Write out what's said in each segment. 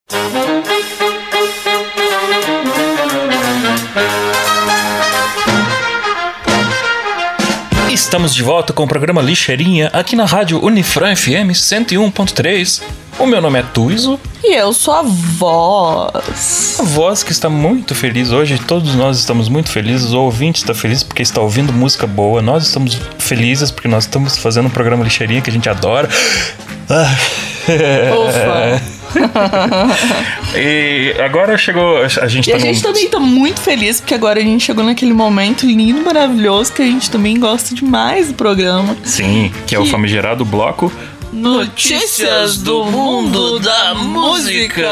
Estamos de volta com o programa Lixeirinha aqui na rádio Unifran FM 101.3. O meu nome é Tuizo. E eu sou a Voz. A Voz que está muito feliz hoje. Todos nós estamos muito felizes. O ouvinte está feliz porque está ouvindo música boa. Nós estamos felizes porque nós estamos fazendo um programa Lixeirinha que a gente adora. Ufa. E agora chegou. A gente também tá muito feliz porque agora a gente chegou naquele momento lindo, maravilhoso que a gente também gosta demais do programa. Sim, que é o famigerado bloco Notícias do Mundo da Música.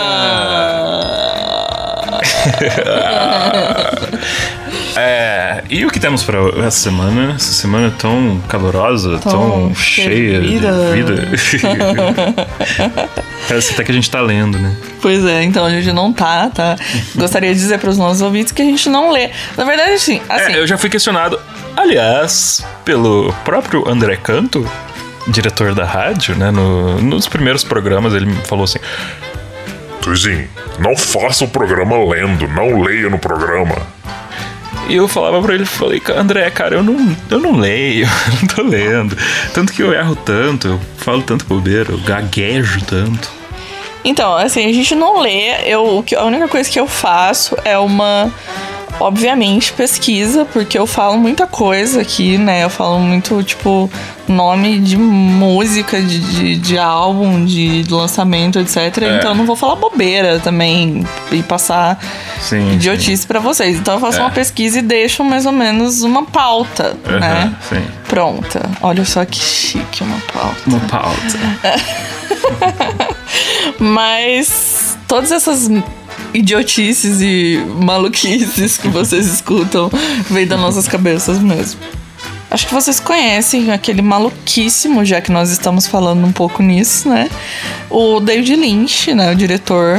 E o que temos para essa semana? Essa semana tão calorosa, tão cheia de vida. Parece até que a gente tá lendo, né? Pois é, então a gente não tá. Gostaria de dizer para os nossos ouvintes que a gente não lê. Na verdade, assim... eu já fui questionado, aliás, pelo próprio André Canto, diretor da rádio, né? Nos primeiros programas ele me falou assim: Tuizinho, não faça o programa lendo, não leia no programa. E eu falava pra ele, falei, André, cara, eu não leio, eu não tô lendo. Tanto que eu erro tanto, eu falo tanto bobeira, eu gaguejo tanto. Então, assim, a gente não lê, a única coisa que eu faço é obviamente, pesquisa, porque eu falo muita coisa aqui, né? Eu falo muito, tipo, nome de música, de álbum, de lançamento, etc. Então eu não vou falar bobeira também e passar idiotice pra vocês. Então eu faço uma pesquisa e deixo mais ou menos uma pauta, né? Sim. Pronta. Olha só que chique, uma pauta. Uma pauta. Mas todas essas idiotices e maluquices que vocês escutam vem das nossas cabeças mesmo. Acho que vocês conhecem aquele maluquíssimo, já que nós estamos falando um pouco nisso, né? O David Lynch, né? O diretor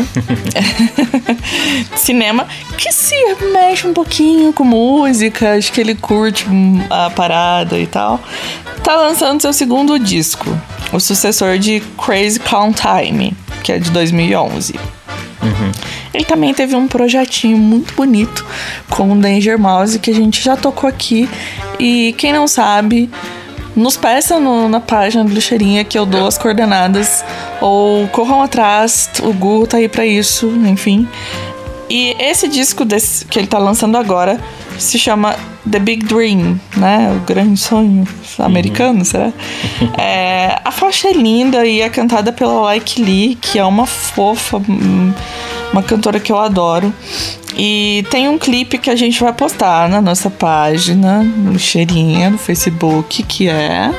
de cinema, que se mexe um pouquinho com música, acho que ele curte a parada e tal. Tá lançando seu segundo disco, o sucessor de Crazy Count Time, que é de 2011. Ele também teve um projetinho muito bonito com o Danger Mouse, que a gente já tocou aqui. E quem não sabe, nos peça na página do Lixeirinha que eu dou as coordenadas. Ou corram atrás, o Google tá aí pra isso, enfim. E esse disco que ele tá lançando agora se chama The Big Dream, né? O grande sonho americano, será? A faixa é linda e é cantada pela Like Lee, que é uma fofa, uma cantora que eu adoro. E tem um clipe que a gente vai postar na nossa página, no Lixeirinha, no Facebook, que é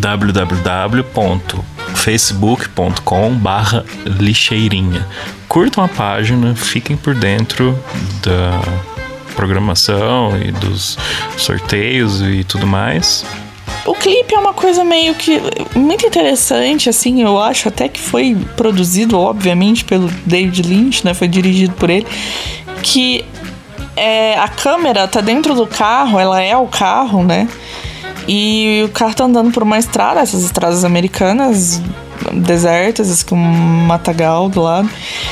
www.facebook.com/lixeirinha. Curtam a página, fiquem por dentro da programação e dos sorteios e tudo mais. O clipe é uma coisa meio que muito interessante, assim, eu acho até que foi produzido, obviamente, pelo David Lynch, né? Foi dirigido por ele, que a câmera tá dentro do carro, ela é o carro, né? E o carro tá andando por uma estrada, essas estradas americanas desertas, com um matagal do lado.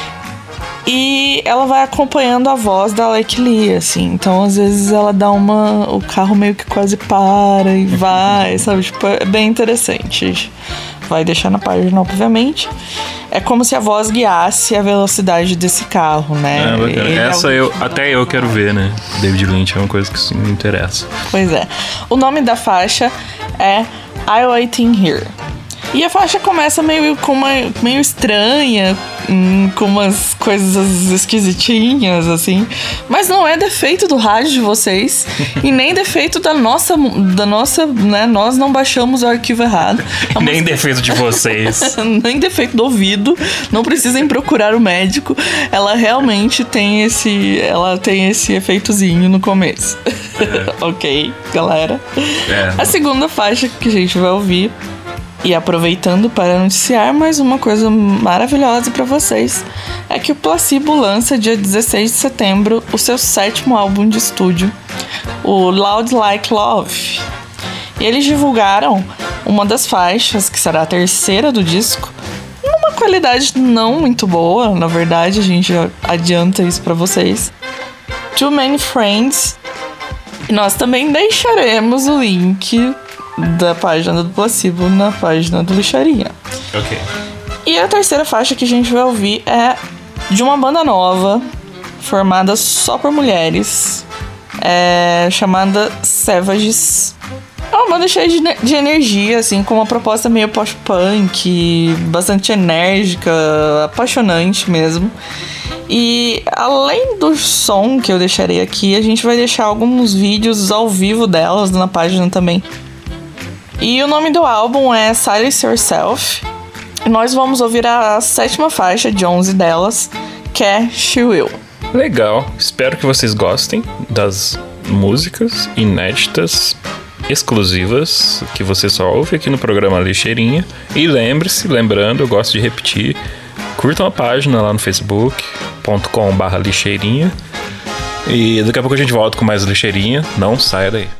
E ela vai acompanhando a voz da Like Lee, assim. Então, às vezes, ela dá o carro meio que quase para e vai, sabe? Tipo, é bem interessante. Vai deixar na página, obviamente. É como se a voz guiasse a velocidade desse carro, né? Essa até eu quero ver, né? David Lynch é uma coisa que me interessa. Pois é. O nome da faixa é I Waiting Here. E a faixa começa meio estranha, com umas coisas esquisitinhas, assim. Mas não é defeito do rádio de vocês e nem defeito da nossa, né? Nós não baixamos o arquivo errado. Nem defeito de vocês. Nem defeito do ouvido. Não precisem procurar o médico. Ela realmente tem esse efeitozinho no começo. Ok, galera? A segunda faixa que a gente vai ouvir, e aproveitando para noticiar mais uma coisa maravilhosa para vocês, é que o Placebo lança dia 16 de setembro o seu 7º álbum de estúdio, o Loud Like Love. E eles divulgaram uma das faixas, que será a terceira do disco, numa qualidade não muito boa, na verdade, a gente já adianta isso pra vocês. Too Many Friends. E nós também deixaremos o link da página do Placebo na página do Lixaria. Ok. E a terceira faixa que a gente vai ouvir é de uma banda nova, formada só por mulheres, chamada Savages. É uma banda cheia de energia, assim, com uma proposta meio post-punk, bastante enérgica, apaixonante mesmo. E além do som que eu deixarei aqui, a gente vai deixar alguns vídeos ao vivo delas na página também. E o nome do álbum é Silence Yourself. E nós vamos ouvir a 7ª faixa de 11 delas, que é She Will. Legal, espero que vocês gostem das músicas inéditas, exclusivas, que você só ouve aqui no programa Lixeirinha. E lembrando, eu gosto de repetir, curtam a página lá no facebook.com/lixeirinha. E daqui a pouco a gente volta com mais Lixeirinha, não saia daí.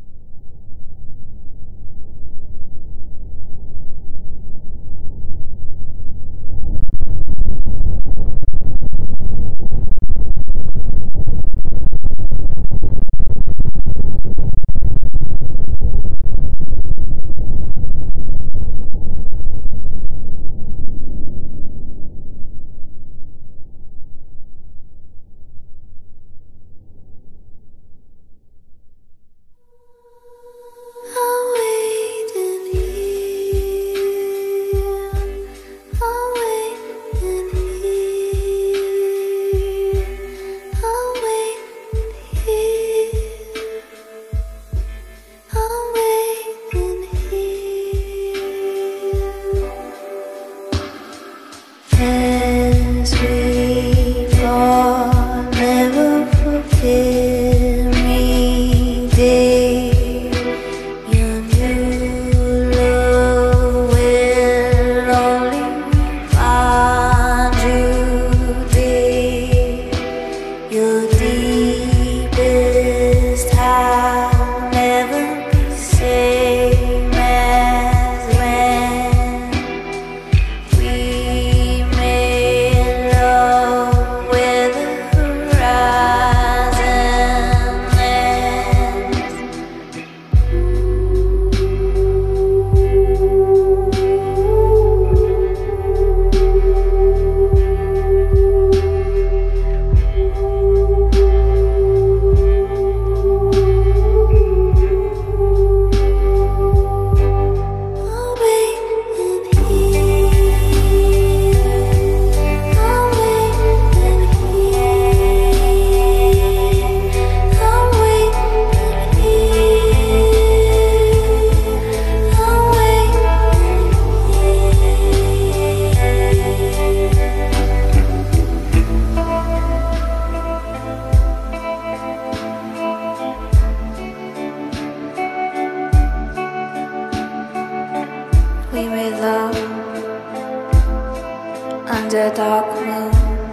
under a dark moon.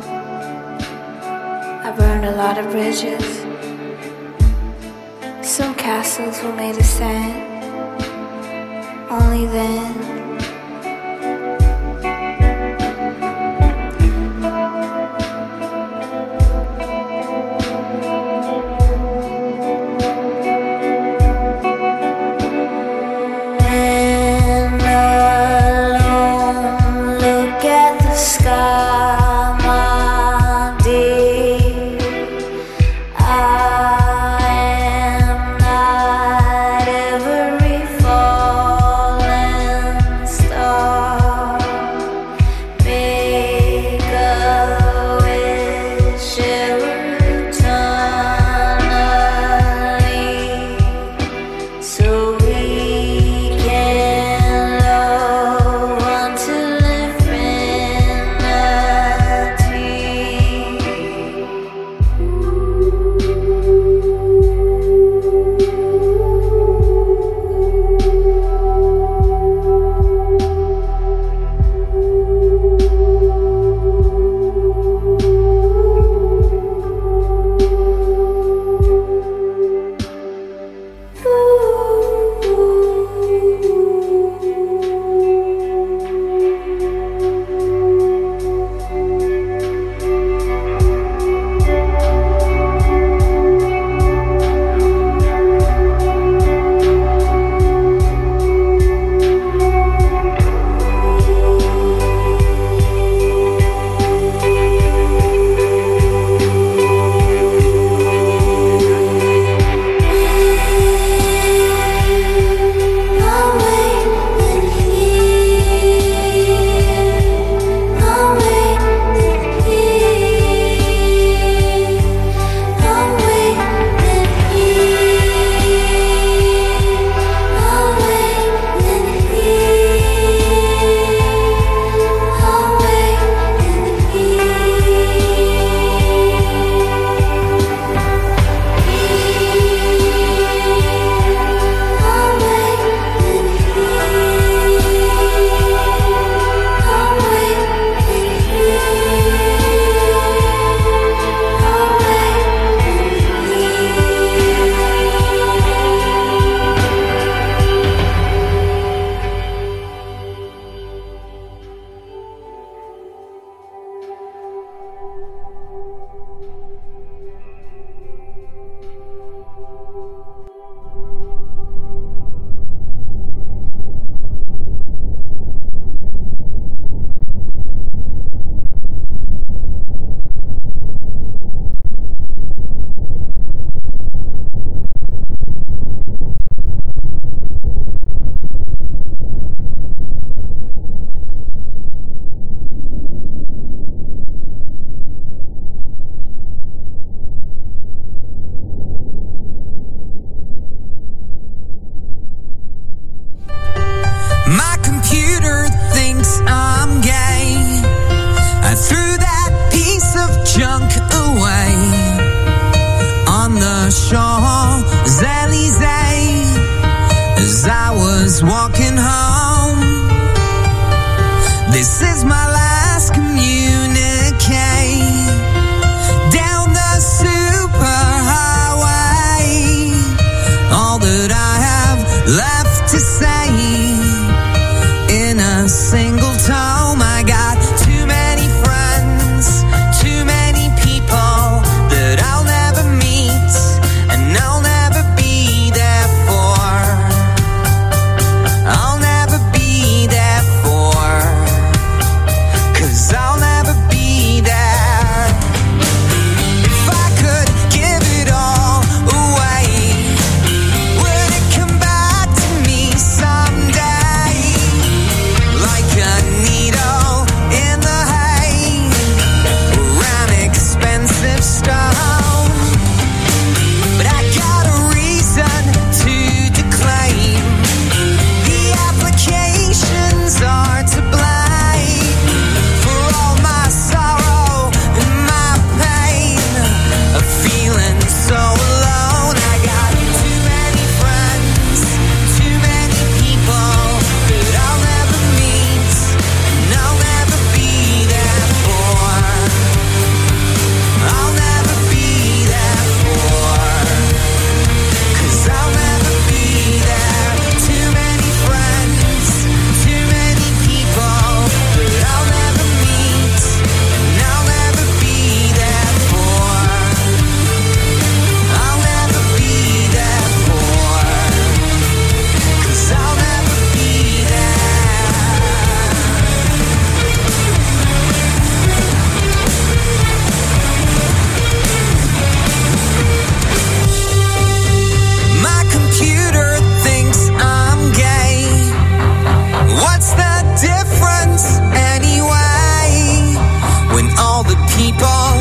I burned a lot of bridges. Some castles were made of sand. Only then Falling junk away on the Champs-Élysées. As I was walking home, this is my last communique. Down the superhighway, all that I have left to say in a single tome. I got too many friends, too many people that I'll never meet and I'll never be there for. I'll never be there for, 'cause I'll never be there. If I could give it all away, would it come back to me someday? Like a needle in the hay, around expensive stone. But I got a reason to declaim. The applications are to blame for all my sorrow and my pain, of feeling so alone. I got too many friends, too many people that I'll never meet and I'll never be there for. I'll never be there for, 'cause I'll never be there. Too many friends, too many people that I'll never meet and I'll never be there for. I'll never be there for, 'cause I'll never be there. My computer thinks I'm gay. What's the difference anyway? When all the people